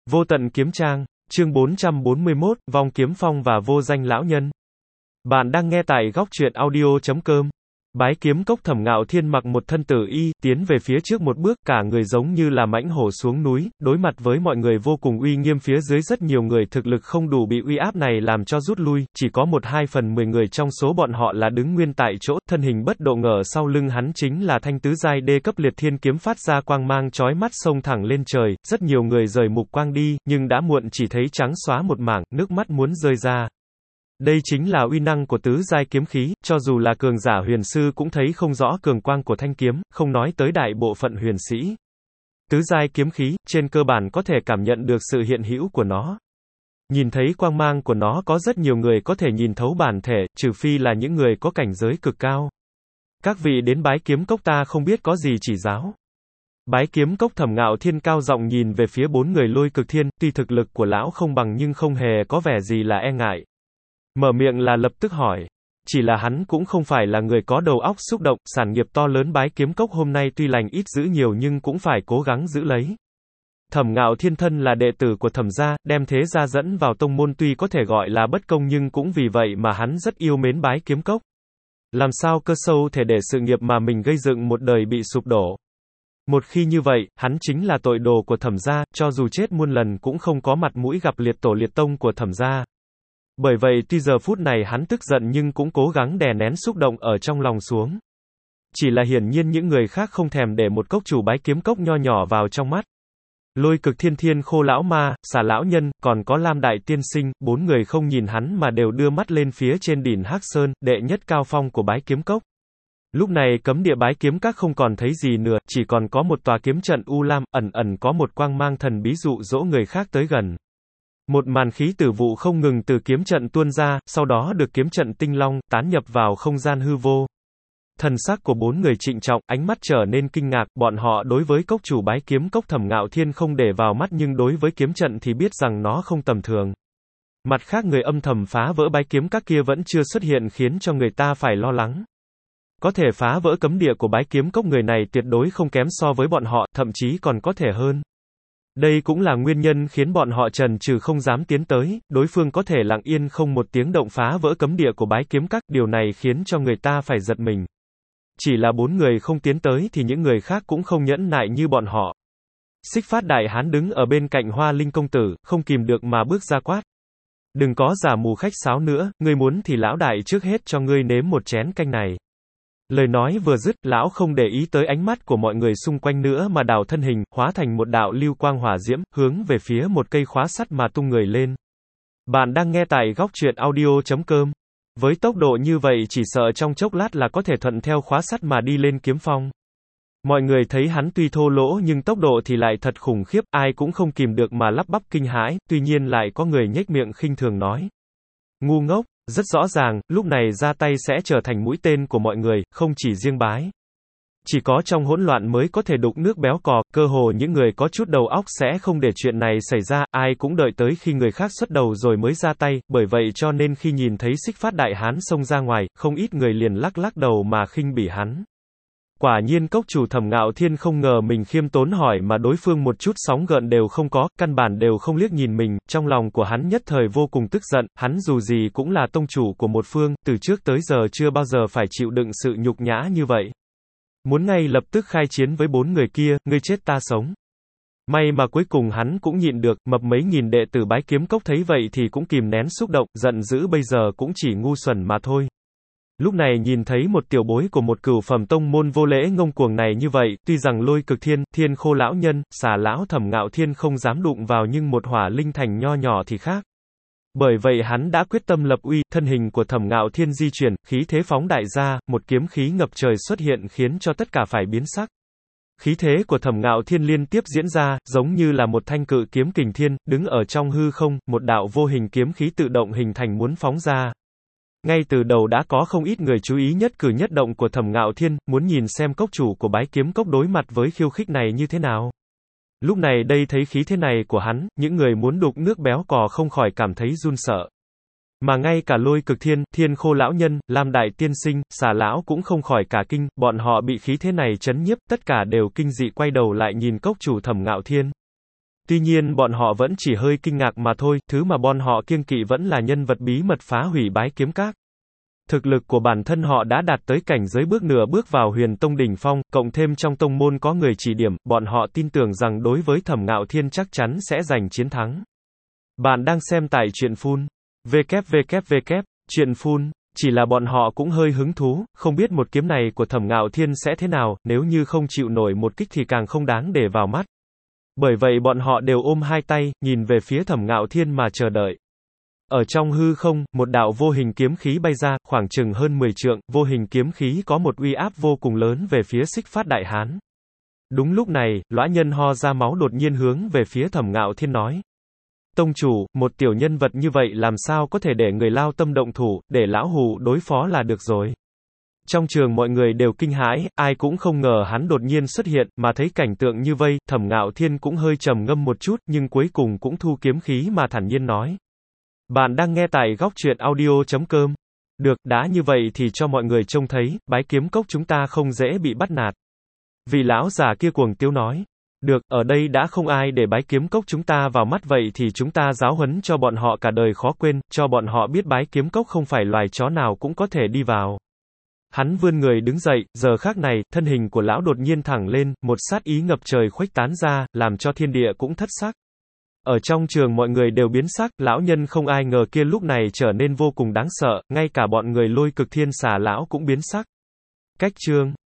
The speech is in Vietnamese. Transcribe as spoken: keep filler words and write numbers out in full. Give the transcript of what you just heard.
Vô tận kiếm trang, chương bốn trăm bốn mươi mốt, vong kiếm phong và vô danh lão nhân. Bạn đang nghe tại góc truyện audio chấm com. Bái kiếm cốc Thẩm Ngạo Thiên mặc một thân tử y, tiến về phía trước một bước, cả người giống như là mãnh hổ xuống núi, đối mặt với mọi người vô cùng uy nghiêm, phía dưới rất nhiều người thực lực không đủ bị uy áp này làm cho rút lui, chỉ có một hai phần mười người trong số bọn họ là đứng nguyên tại chỗ, thân hình bất động, ở sau lưng hắn chính là thanh tứ giai đê cấp liệt thiên kiếm phát ra quang mang chói mắt xông thẳng lên trời, rất nhiều người rời mục quang đi, nhưng đã muộn, chỉ thấy trắng xóa một mảng, nước mắt muốn rơi ra. Đây chính là uy năng của tứ giai kiếm khí, cho dù là cường giả huyền sư cũng thấy không rõ cường quang của thanh kiếm, không nói tới đại bộ phận huyền sĩ. Tứ giai kiếm khí, trên cơ bản có thể cảm nhận được sự hiện hữu của nó. Nhìn thấy quang mang của nó có rất nhiều người có thể nhìn thấu bản thể, trừ phi là những người có cảnh giới cực cao. Các vị đến bái kiếm cốc ta không biết có gì chỉ giáo. Bái kiếm cốc Thẩm Ngạo Thiên cao giọng nhìn về phía bốn người Lôi Cực Thiên, tuy thực lực của lão không bằng nhưng không hề có vẻ gì là e ngại. Mở miệng là lập tức hỏi. Chỉ là hắn cũng không phải là người có đầu óc xúc động, sản nghiệp to lớn bái kiếm cốc hôm nay tuy lành ít dữ nhiều nhưng cũng phải cố gắng giữ lấy. Thẩm Ngạo Thiên thân là đệ tử của Thẩm gia, đem thế gia dẫn vào tông môn tuy có thể gọi là bất công nhưng cũng vì vậy mà hắn rất yêu mến bái kiếm cốc. Làm sao cơ sâu thể để sự nghiệp mà mình gây dựng một đời bị sụp đổ. Một khi như vậy, hắn chính là tội đồ của Thẩm gia, cho dù chết muôn lần cũng không có mặt mũi gặp liệt tổ liệt tông của Thẩm gia. Bởi vậy tuy giờ phút này hắn tức giận nhưng cũng cố gắng đè nén xúc động ở trong lòng xuống. Chỉ là hiển nhiên những người khác không thèm để một cốc chủ bái kiếm cốc nho nhỏ vào trong mắt. Lôi Cực Thiên, Thiên Khô lão ma, Xà lão nhân, còn có Lam đại tiên sinh, bốn người không nhìn hắn mà đều đưa mắt lên phía trên đỉnh Hắc Sơn, đệ nhất cao phong của bái kiếm cốc. Lúc này cấm địa bái kiếm các không còn thấy gì nữa, chỉ còn có một tòa kiếm trận u lam, ẩn ẩn có một quang mang thần bí dụ dỗ người khác tới gần. Một màn khí tử vụ không ngừng từ kiếm trận tuôn ra, sau đó được kiếm trận tinh long, tán nhập vào không gian hư vô. Thần sắc của bốn người trịnh trọng, ánh mắt trở nên kinh ngạc, bọn họ đối với cốc chủ bái kiếm cốc Thẩm Ngạo Thiên không để vào mắt nhưng đối với kiếm trận thì biết rằng nó không tầm thường. Mặt khác người âm thầm phá vỡ bái kiếm các kia vẫn chưa xuất hiện khiến cho người ta phải lo lắng. Có thể phá vỡ cấm địa của bái kiếm cốc người này tuyệt đối không kém so với bọn họ, thậm chí còn có thể hơn. Đây cũng là nguyên nhân khiến bọn họ trần trừ không dám tiến tới, đối phương có thể lặng yên không một tiếng động phá vỡ cấm địa của bái kiếm các, điều này khiến cho người ta phải giật mình. Chỉ là bốn người không tiến tới thì những người khác cũng không nhẫn nại như bọn họ. Xích Phát đại hán đứng ở bên cạnh Hoa Linh công tử, không kìm được mà bước ra quát. Đừng có giả mù khách sáo nữa, ngươi muốn thì lão đại trước hết cho ngươi nếm một chén canh này. Lời nói vừa dứt, lão không để ý tới ánh mắt của mọi người xung quanh nữa mà đảo thân hình, hóa thành một đạo lưu quang hỏa diễm, hướng về phía một cây khóa sắt mà tung người lên. Bạn đang nghe tại góc truyện audio chấm com. Với tốc độ như vậy chỉ sợ trong chốc lát là có thể thuận theo khóa sắt mà đi lên kiếm phong. Mọi người thấy hắn tuy thô lỗ nhưng tốc độ thì lại thật khủng khiếp, ai cũng không kìm được mà lắp bắp kinh hãi, tuy nhiên lại có người nhếch miệng khinh thường nói. Ngu ngốc. Rất rõ ràng, lúc này ra tay sẽ trở thành mũi tên của mọi người, không chỉ riêng bái. Chỉ có trong hỗn loạn mới có thể đục nước béo cò, cơ hồ những người có chút đầu óc sẽ không để chuyện này xảy ra, ai cũng đợi tới khi người khác xuất đầu rồi mới ra tay, bởi vậy cho nên khi nhìn thấy Xích Phát đại hán xông ra ngoài, không ít người liền lắc lắc đầu mà khinh bỉ hắn. Quả nhiên cốc chủ Thẩm Ngạo Thiên không ngờ mình khiêm tốn hỏi mà đối phương một chút sóng gợn đều không có, căn bản đều không liếc nhìn mình, trong lòng của hắn nhất thời vô cùng tức giận, hắn dù gì cũng là tông chủ của một phương, từ trước tới giờ chưa bao giờ phải chịu đựng sự nhục nhã như vậy. Muốn ngay lập tức khai chiến với bốn người kia, ngươi chết ta sống. May mà cuối cùng hắn cũng nhịn được, mập mấy nghìn đệ tử bái kiếm cốc thấy vậy thì cũng kìm nén xúc động, giận dữ bây giờ cũng chỉ ngu xuẩn mà thôi. Lúc này nhìn thấy một tiểu bối của một cửu phẩm tông môn vô lễ ngông cuồng này như vậy, tuy rằng Lôi Cực Thiên, Thiên Khô lão nhân, Xà lão Thẩm Ngạo Thiên không dám đụng vào nhưng một hỏa linh thành nho nhỏ thì khác. Bởi vậy hắn đã quyết tâm lập uy, thân hình của Thẩm Ngạo Thiên di chuyển, khí thế phóng đại ra, một kiếm khí ngập trời xuất hiện khiến cho tất cả phải biến sắc. Khí thế của Thẩm Ngạo Thiên liên tiếp diễn ra, giống như là một thanh cự kiếm kình thiên, đứng ở trong hư không, một đạo vô hình kiếm khí tự động hình thành muốn phóng ra. Ngay từ đầu đã có không ít người chú ý nhất cử nhất động của Thẩm Ngạo Thiên, muốn nhìn xem cốc chủ của bái kiếm cốc đối mặt với khiêu khích này như thế nào. Lúc này đây thấy khí thế này của hắn, những người muốn đục nước béo cò không khỏi cảm thấy run sợ. Mà ngay cả Lôi Cực Thiên, Thiên Khô lão nhân, Lam đại tiên sinh, Xà lão cũng không khỏi cả kinh, bọn họ bị khí thế này chấn nhiếp, tất cả đều kinh dị quay đầu lại nhìn cốc chủ Thẩm Ngạo Thiên. Tuy nhiên bọn họ vẫn chỉ hơi kinh ngạc mà thôi, thứ mà bọn họ kiêng kỵ vẫn là nhân vật bí mật phá hủy bái kiếm các. Thực lực của bản thân họ đã đạt tới cảnh giới bước nửa bước vào huyền tông đỉnh phong, cộng thêm trong tông môn có người chỉ điểm, bọn họ tin tưởng rằng đối với Thẩm Ngạo Thiên chắc chắn sẽ giành chiến thắng. Bạn đang xem tại truyện phun. www. Truyện phun. Chỉ là bọn họ cũng hơi hứng thú, không biết một kiếm này của Thẩm Ngạo Thiên sẽ thế nào, nếu như không chịu nổi một kích thì càng không đáng để vào mắt. Bởi vậy bọn họ đều ôm hai tay, nhìn về phía Thẩm Ngạo Thiên mà chờ đợi. Ở trong hư không, một đạo vô hình kiếm khí bay ra, khoảng chừng hơn mười trượng, vô hình kiếm khí có một uy áp vô cùng lớn về phía Xích Phát Đại Hán. Đúng lúc này, lõa nhân ho ra máu đột nhiên hướng về phía Thẩm Ngạo Thiên nói. Tông chủ, một tiểu nhân vật như vậy làm sao có thể để người lao tâm động thủ, để lão hù đối phó là được rồi. Trong trường mọi người đều kinh hãi, ai cũng không ngờ hắn đột nhiên xuất hiện, mà thấy cảnh tượng như vây, Thẩm Ngạo Thiên cũng hơi trầm ngâm một chút, nhưng cuối cùng cũng thu kiếm khí mà thản nhiên nói. Bạn đang nghe tại góc truyện audio chấm com. Được, đã như vậy thì cho mọi người trông thấy, bái kiếm cốc chúng ta không dễ bị bắt nạt. Vì lão già kia cuồng tiếu nói. Được, ở đây đã không ai để bái kiếm cốc chúng ta vào mắt vậy thì chúng ta giáo huấn cho bọn họ cả đời khó quên, cho bọn họ biết bái kiếm cốc không phải loài chó nào cũng có thể đi vào. Hắn vươn người đứng dậy, giờ khác này, thân hình của lão đột nhiên thẳng lên, một sát ý ngập trời khuếch tán ra, làm cho thiên địa cũng thất sắc. Ở trong trường mọi người đều biến sắc, lão nhân không ai ngờ kia lúc này trở nên vô cùng đáng sợ, ngay cả bọn người Lôi Cực Thiên Xà lão cũng biến sắc. Cách chương